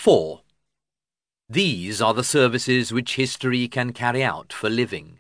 4. These are the services which history can carry out for living.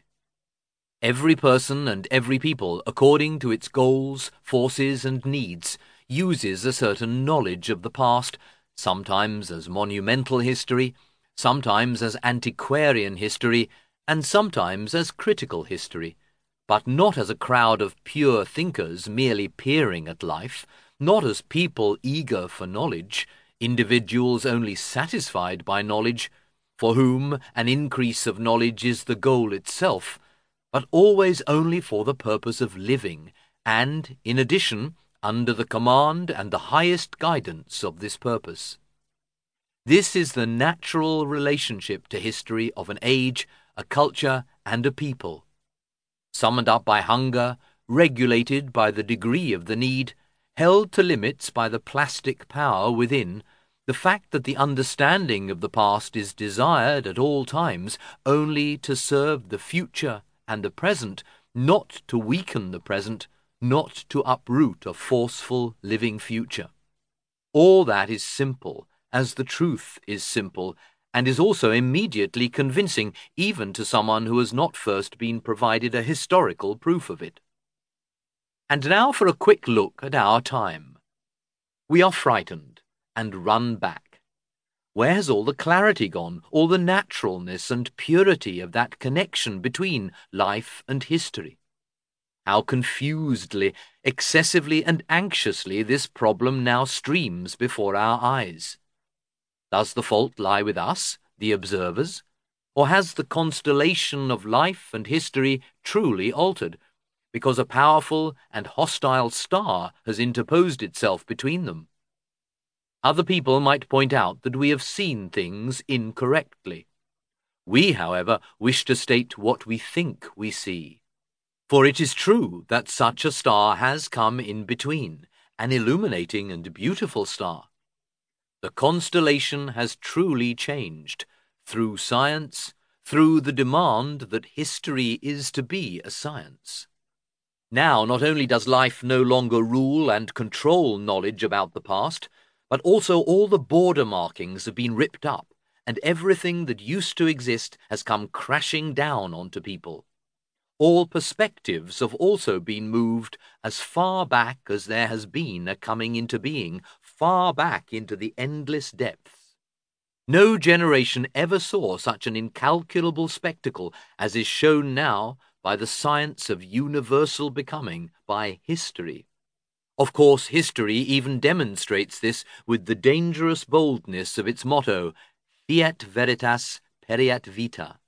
Every person and every people, according to its goals, forces, and needs, uses a certain knowledge of the past, sometimes as monumental history, sometimes as antiquarian history, and sometimes as critical history, but not as a crowd of pure thinkers merely peering at life, not as people eager for knowledge, individuals only satisfied by knowledge, for whom an increase of knowledge is the goal itself, but always only for the purpose of living, and, in addition, under the command and the highest guidance of this purpose. This is the natural relationship to history of an age, a culture, and a people. Summoned up by hunger, regulated by the degree of the need, held to limits by the plastic power within, the fact that the understanding of the past is desired at all times only to serve the future and the present, not to weaken the present, not to uproot a forceful, living future. All that is simple, as the truth is simple, and is also immediately convincing, even to someone who has not first been provided a historical proof of it. And now for a quick look at our time. We are frightened and run back. Where has all the clarity gone, all the naturalness and purity of that connection between life and history? How confusedly, excessively, and anxiously this problem now streams before our eyes. Does the fault lie with us, the observers, or has the constellation of life and history truly altered, because a powerful and hostile star has interposed itself between them? Other people might point out that we have seen things incorrectly. We, however, wish to state what we think we see. For it is true that such a star has come in between, an illuminating and beautiful star. The constellation has truly changed, through science, through the demand that history is to be a science. Now, not only does life no longer rule and control knowledge about the past, but also all the border markings have been ripped up, and everything that used to exist has come crashing down onto people. All perspectives have also been moved as far back as there has been a coming into being, far back into the endless depths. No generation ever saw such an incalculable spectacle as is shown now by the science of universal becoming, by history. Of course, history even demonstrates this with the dangerous boldness of its motto, Fiat veritas, pereat vita.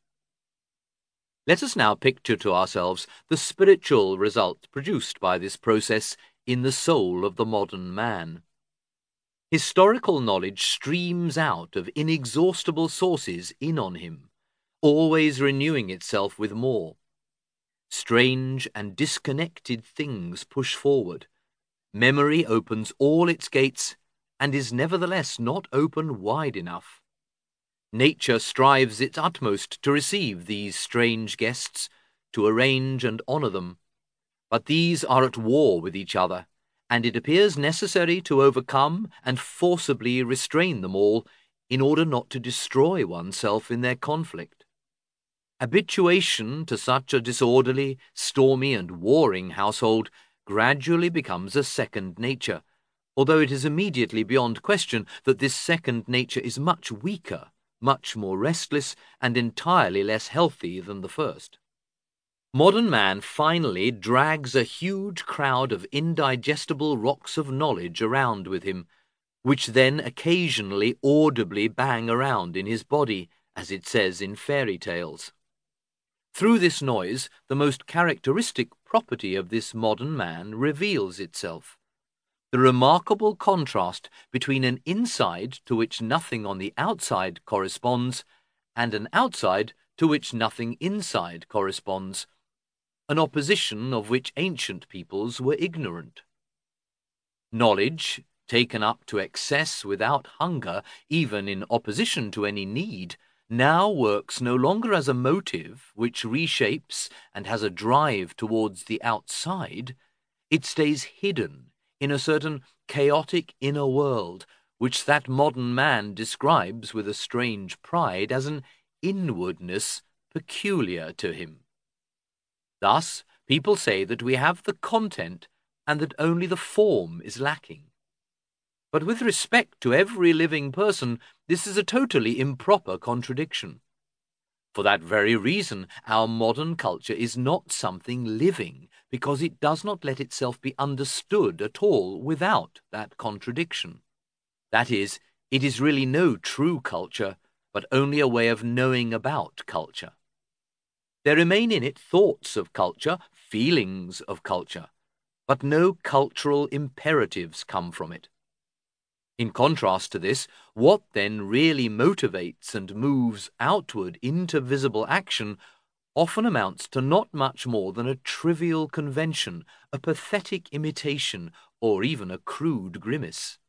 Let us now picture to ourselves the spiritual result produced by this process in the soul of the modern man. Historical knowledge streams out of inexhaustible sources in on him, always renewing itself with more. Strange and disconnected things push forward. Memory opens all its gates and is nevertheless not open wide enough. Nature strives its utmost to receive these strange guests, to arrange and honor them. But these are at war with each other, and it appears necessary to overcome and forcibly restrain them all in order not to destroy oneself in their conflict. Habituation to such a disorderly, stormy, and warring household gradually becomes a second nature, although it is immediately beyond question that this second nature is much weaker, much more restless, and entirely less healthy than the first. Modern man finally drags a huge crowd of indigestible rocks of knowledge around with him, which then occasionally audibly bang around in his body, as it says in fairy tales. Through this noise, the most characteristic property of this modern man reveals itself. The remarkable contrast between an inside to which nothing on the outside corresponds and an outside to which nothing inside corresponds, an opposition of which ancient peoples were ignorant. Knowledge, taken up to excess without hunger, even in opposition to any need, now works no longer as a motive which reshapes and has a drive towards the outside. It stays hidden in a certain chaotic inner world which that modern man describes with a strange pride as an inwardness peculiar to him. Thus, people say that we have the content and that only the form is lacking. But with respect to every living person, this is a totally improper contradiction. For that very reason, our modern culture is not something living, because it does not let itself be understood at all without that contradiction. That is, it is really no true culture, but only a way of knowing about culture. There remain in it thoughts of culture, feelings of culture, but no cultural imperatives come from it. In contrast to this, what then really motivates and moves outward into visible action often amounts to not much more than a trivial convention, a pathetic imitation, or even a crude grimace.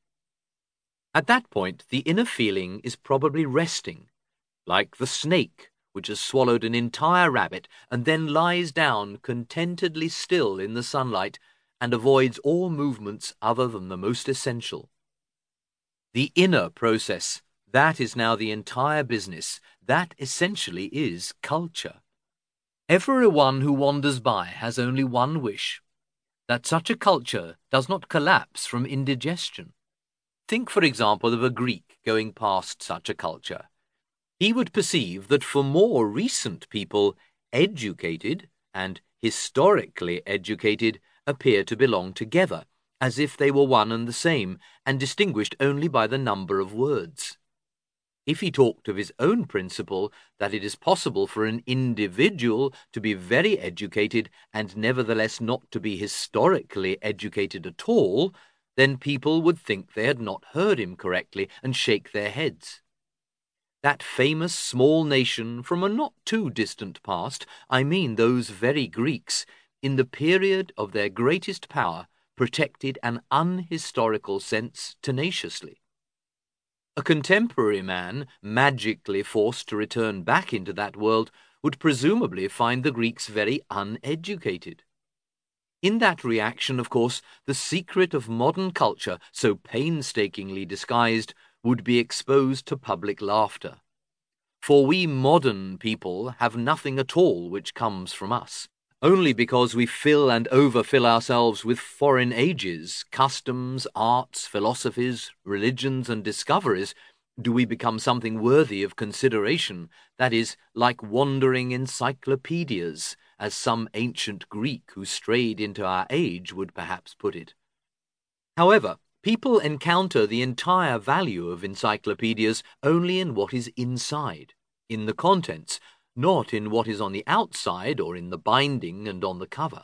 At that point, the inner feeling is probably resting, like the snake which has swallowed an entire rabbit and then lies down contentedly still in the sunlight and avoids all movements other than the most essential. The inner process, that is now the entire business. That essentially is culture. Everyone who wanders by has only one wish, that such a culture does not collapse from indigestion. Think, for example, of a Greek going past such a culture. He would perceive that for more recent people, educated and historically educated appear to belong together, as if they were one and the same, and distinguished only by the number of words. If he talked of his own principle, that it is possible for an individual to be very educated and nevertheless not to be historically educated at all, then people would think they had not heard him correctly and shake their heads. That famous small nation from a not too distant past, I mean those very Greeks, in the period of their greatest power, protected an unhistorical sense tenaciously. A contemporary man, magically forced to return back into that world, would presumably find the Greeks very uneducated. In that reaction, of course, the secret of modern culture, so painstakingly disguised, would be exposed to public laughter. For we modern people have nothing at all which comes from us. Only because we fill and overfill ourselves with foreign ages, customs, arts, philosophies, religions, and discoveries do we become something worthy of consideration, that is, like wandering encyclopedias, as some ancient Greek who strayed into our age would perhaps put it. However, people encounter the entire value of encyclopedias only in what is inside, in the contents, not in what is on the outside or in the binding and on the cover.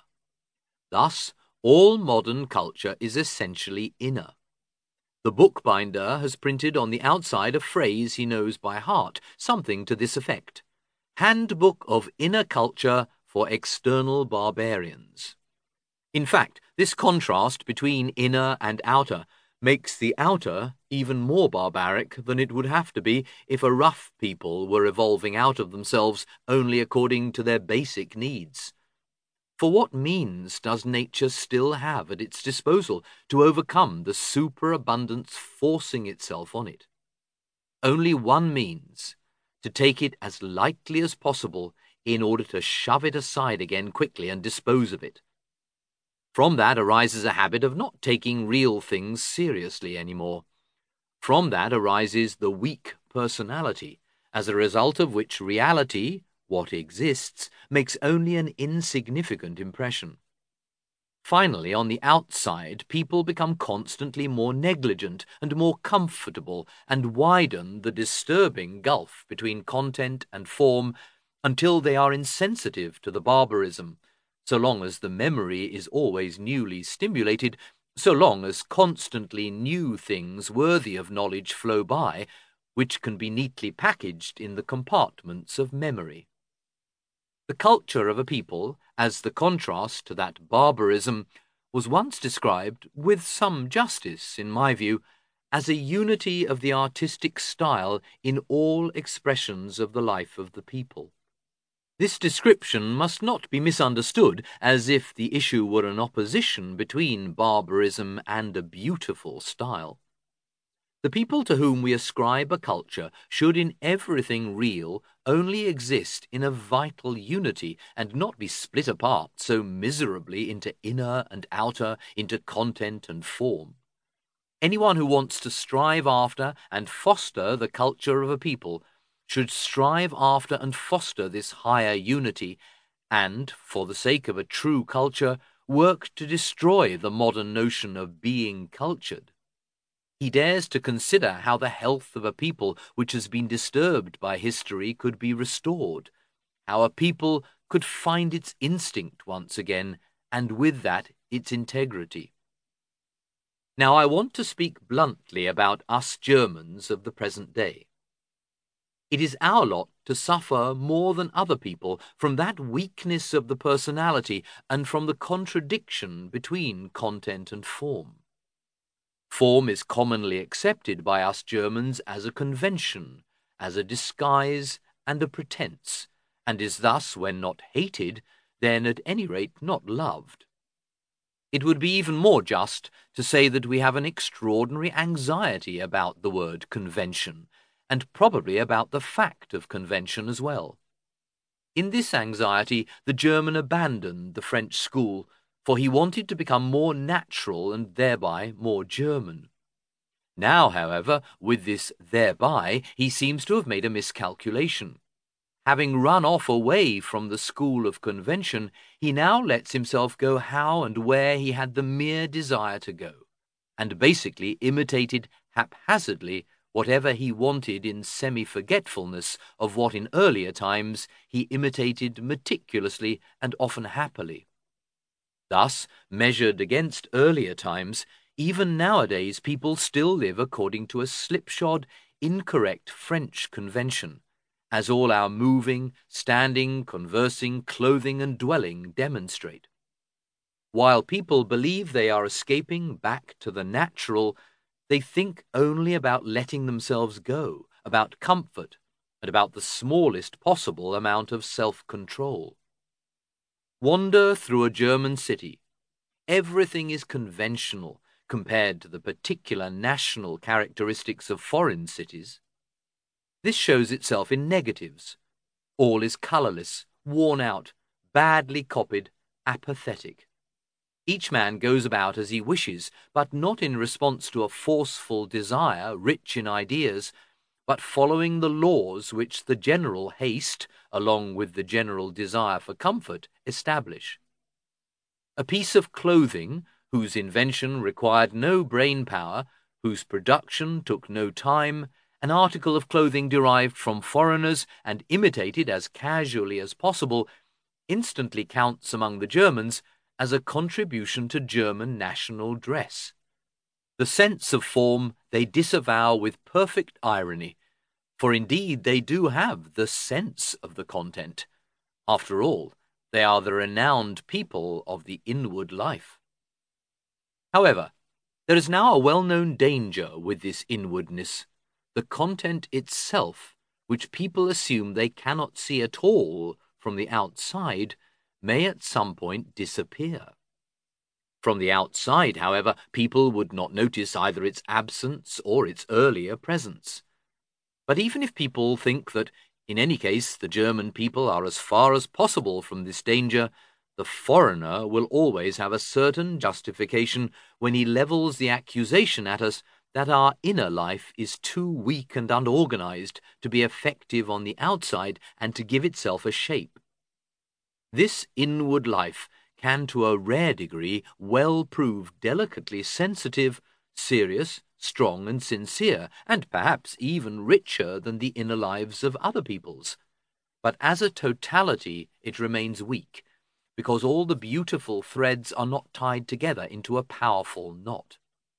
Thus, all modern culture is essentially inner. The bookbinder has printed on the outside a phrase he knows by heart, something to this effect: Handbook of Inner Culture for External Barbarians. In fact, this contrast between inner and outer makes the outer even more barbaric than it would have to be if a rough people were evolving out of themselves only according to their basic needs. For what means does nature still have at its disposal to overcome the superabundance forcing itself on it? Only one means: to take it as lightly as possible in order to shove it aside again quickly and dispose of it. From that arises a habit of not taking real things seriously anymore. From that arises the weak personality, as a result of which reality, what exists, makes only an insignificant impression. Finally, on the outside, people become constantly more negligent and more comfortable and widen the disturbing gulf between content and form until they are insensitive to the barbarism, so long as the memory is always newly stimulated, so long as constantly new things worthy of knowledge flow by, which can be neatly packaged in the compartments of memory. The culture of a people, as the contrast to that barbarism, was once described, with some justice in my view, as a unity of the artistic style in all expressions of the life of the people. This description must not be misunderstood as if the issue were an opposition between barbarism and a beautiful style. The people to whom we ascribe a culture should in everything real only exist in a vital unity and not be split apart so miserably into inner and outer, into content and form. Anyone who wants to strive after and foster the culture of a people should strive after and foster this higher unity and, for the sake of a true culture, work to destroy the modern notion of being cultured. He dares to consider how the health of a people which has been disturbed by history could be restored, how a people could find its instinct once again, and with that its integrity. Now I want to speak bluntly about us Germans of the present day. It is our lot to suffer more than other people from that weakness of the personality and from the contradiction between content and form. Form is commonly accepted by us Germans as a convention, as a disguise and a pretense, and is thus, when not hated, then at any rate not loved. It would be even more just to say that we have an extraordinary anxiety about the word convention, and probably about the fact of convention as well. In this anxiety, the German abandoned the French school, for he wanted to become more natural and thereby more German. Now, however, with this thereby, he seems to have made a miscalculation. Having run off away from the school of convention, he now lets himself go how and where he had the mere desire to go, and basically imitated haphazardly whatever he wanted in semi-forgetfulness of what in earlier times he imitated meticulously and often happily. Thus, measured against earlier times, even nowadays people still live according to a slipshod, incorrect French convention, as all our moving, standing, conversing, clothing and dwelling demonstrate. While people believe they are escaping back to the natural, they think only about letting themselves go, about comfort, and about the smallest possible amount of self-control. Wander through a German city. Everything is conventional compared to the particular national characteristics of foreign cities. This shows itself in negatives. All is colourless, worn out, badly copied, apathetic. Each man goes about as he wishes, but not in response to a forceful desire rich in ideas, but following the laws which the general haste, along with the general desire for comfort, establish. A piece of clothing, whose invention required no brain power, whose production took no time, an article of clothing derived from foreigners and imitated as casually as possible, instantly counts among the Germans as a contribution to German national dress. The sense of form they disavow with perfect irony, for indeed they do have the sense of the content. After all, they are the renowned people of the inward life. However, there is now a well-known danger with this inwardness, the content itself, which people assume they cannot see at all from the outside, may at some point disappear. From the outside, however, people would not notice either its absence or its earlier presence. But even if people think that, in any case, the German people are as far as possible from this danger, the foreigner will always have a certain justification when he levels the accusation at us that our inner life is too weak and unorganized to be effective on the outside and to give itself a shape. This inward life can to a rare degree well prove delicately sensitive, serious, strong and sincere, and perhaps even richer than the inner lives of other peoples. But as a totality it remains weak, because all the beautiful threads are not tied together into a powerful knot.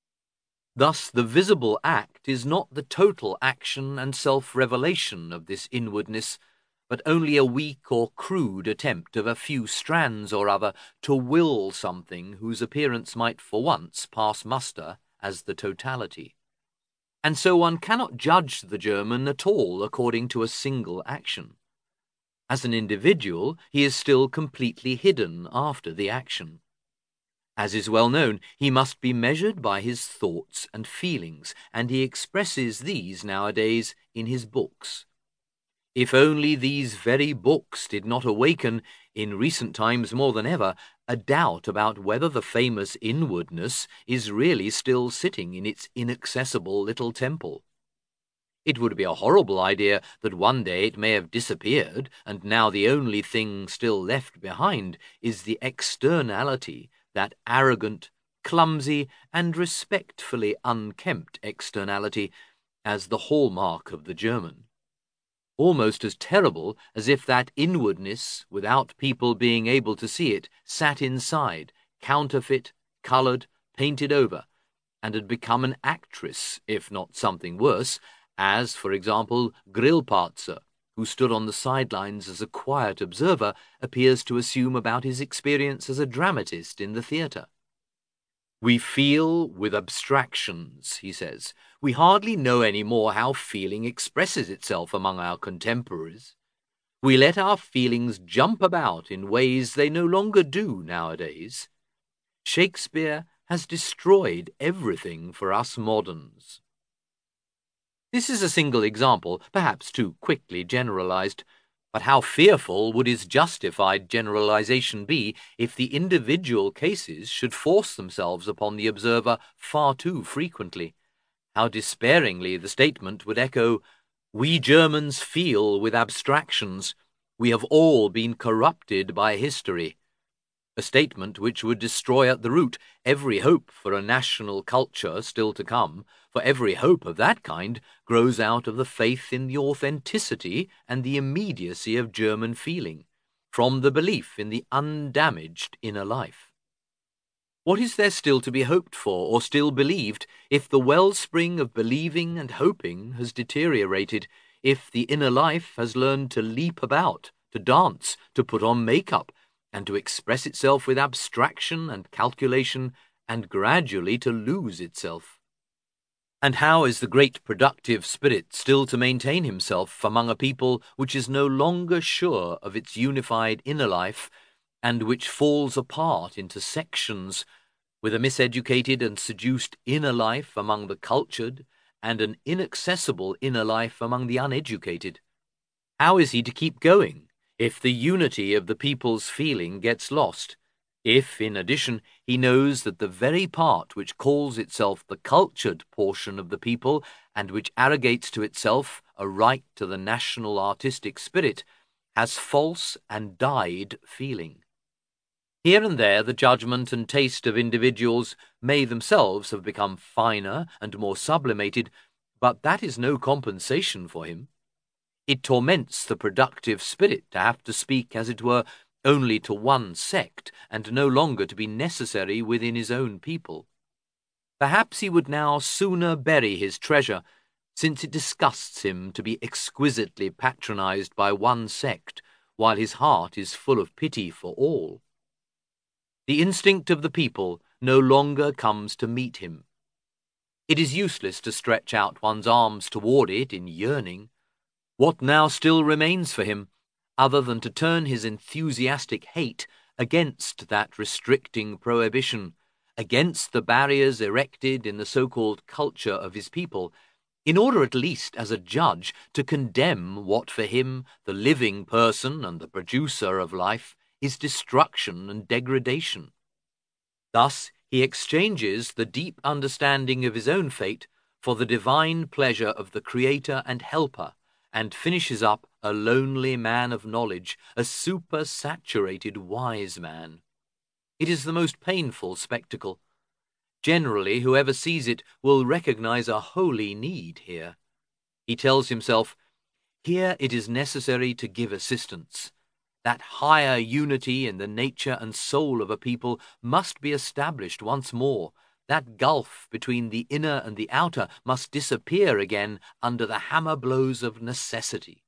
Thus the visible act is not the total action and self-revelation of this inwardness, but only a weak or crude attempt of a few strands or other to will something whose appearance might for once pass muster as the totality. And so one cannot judge the German at all according to a single action. As an individual, he is still completely hidden after the action. As is well known, he must be measured by his thoughts and feelings, and he expresses these nowadays in his books. If only these very books did not awaken, in recent times more than ever, a doubt about whether the famous inwardness is really still sitting in its inaccessible little temple. It would be a horrible idea that one day it may have disappeared, and now the only thing still left behind is the externality, that arrogant, clumsy, and respectfully unkempt externality, as the hallmark of the German. Almost as terrible as if that inwardness, without people being able to see it, sat inside, counterfeit, coloured, painted over, and had become an actress, if not something worse, as, for example, Grillparzer, who stood on the sidelines as a quiet observer, appears to assume about his experience as a dramatist in the theatre. We feel with abstractions, he says. We hardly know any more how feeling expresses itself among our contemporaries. We let our feelings jump about in ways they no longer do nowadays. Shakespeare has destroyed everything for us moderns. This is a single example, perhaps too quickly generalized, but how fearful would his justified generalization be if the individual cases should force themselves upon the observer far too frequently? How despairingly the statement would echo, "We Germans feel with abstractions. We have all been corrupted by history." A statement which would destroy at the root every hope for a national culture still to come, for every hope of that kind grows out of the faith in the authenticity and the immediacy of German feeling, from the belief in the undamaged inner life. What is there still to be hoped for or still believed if the wellspring of believing and hoping has deteriorated, if the inner life has learned to leap about, to dance, to put on makeup, and to express itself with abstraction and calculation, and gradually to lose itself? And how is the great productive spirit still to maintain himself among a people which is no longer sure of its unified inner life, and which falls apart into sections, with a miseducated and seduced inner life among the cultured, and an inaccessible inner life among the uneducated? How is he to keep going if the unity of the people's feeling gets lost, if, in addition, he knows that the very part which calls itself the cultured portion of the people and which arrogates to itself a right to the national artistic spirit has false and dyed feeling? Here and there the judgment and taste of individuals may themselves have become finer and more sublimated, but that is no compensation for him. It torments the productive spirit to have to speak, as it were, only to one sect, and no longer to be necessary within his own people. Perhaps he would now sooner bury his treasure, since it disgusts him to be exquisitely patronized by one sect, while his heart is full of pity for all. The instinct of the people no longer comes to meet him. It is useless to stretch out one's arms toward it in yearning. What now still remains for him, other than to turn his enthusiastic hate against that restricting prohibition, against the barriers erected in the so-called culture of his people, in order at least as a judge to condemn what for him, the living person and the producer of life, is destruction and degradation? Thus he exchanges the deep understanding of his own fate for the divine pleasure of the Creator and Helper, and finishes up a lonely man of knowledge, a super-saturated wise man. It is the most painful spectacle. Generally, whoever sees it will recognize a holy need here. He tells himself, here it is necessary to give assistance. That higher unity in the nature and soul of a people must be established once more. That gulf between the inner and the outer must disappear again under the hammer blows of necessity.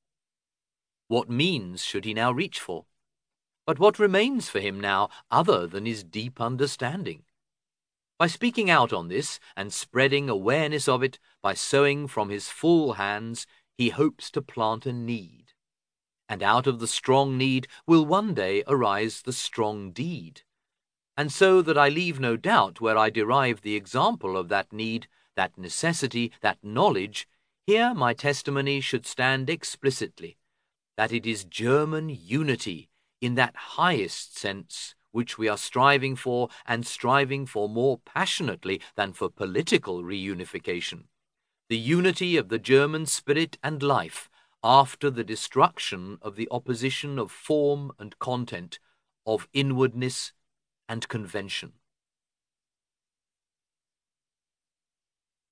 What means should he now reach for? But what remains for him now other than his deep understanding? By speaking out on this and spreading awareness of it, by sowing from his full hands, he hopes to plant a need. And out of the strong need will one day arise the strong deed. and so that I leave no doubt where I derive the example of that need, that necessity, that knowledge, here my testimony should stand explicitly, that it is German unity in that highest sense which we are striving for, and striving for more passionately than for political reunification. The unity of the German spirit and life after the destruction of the opposition of form and content, of inwardness and convention.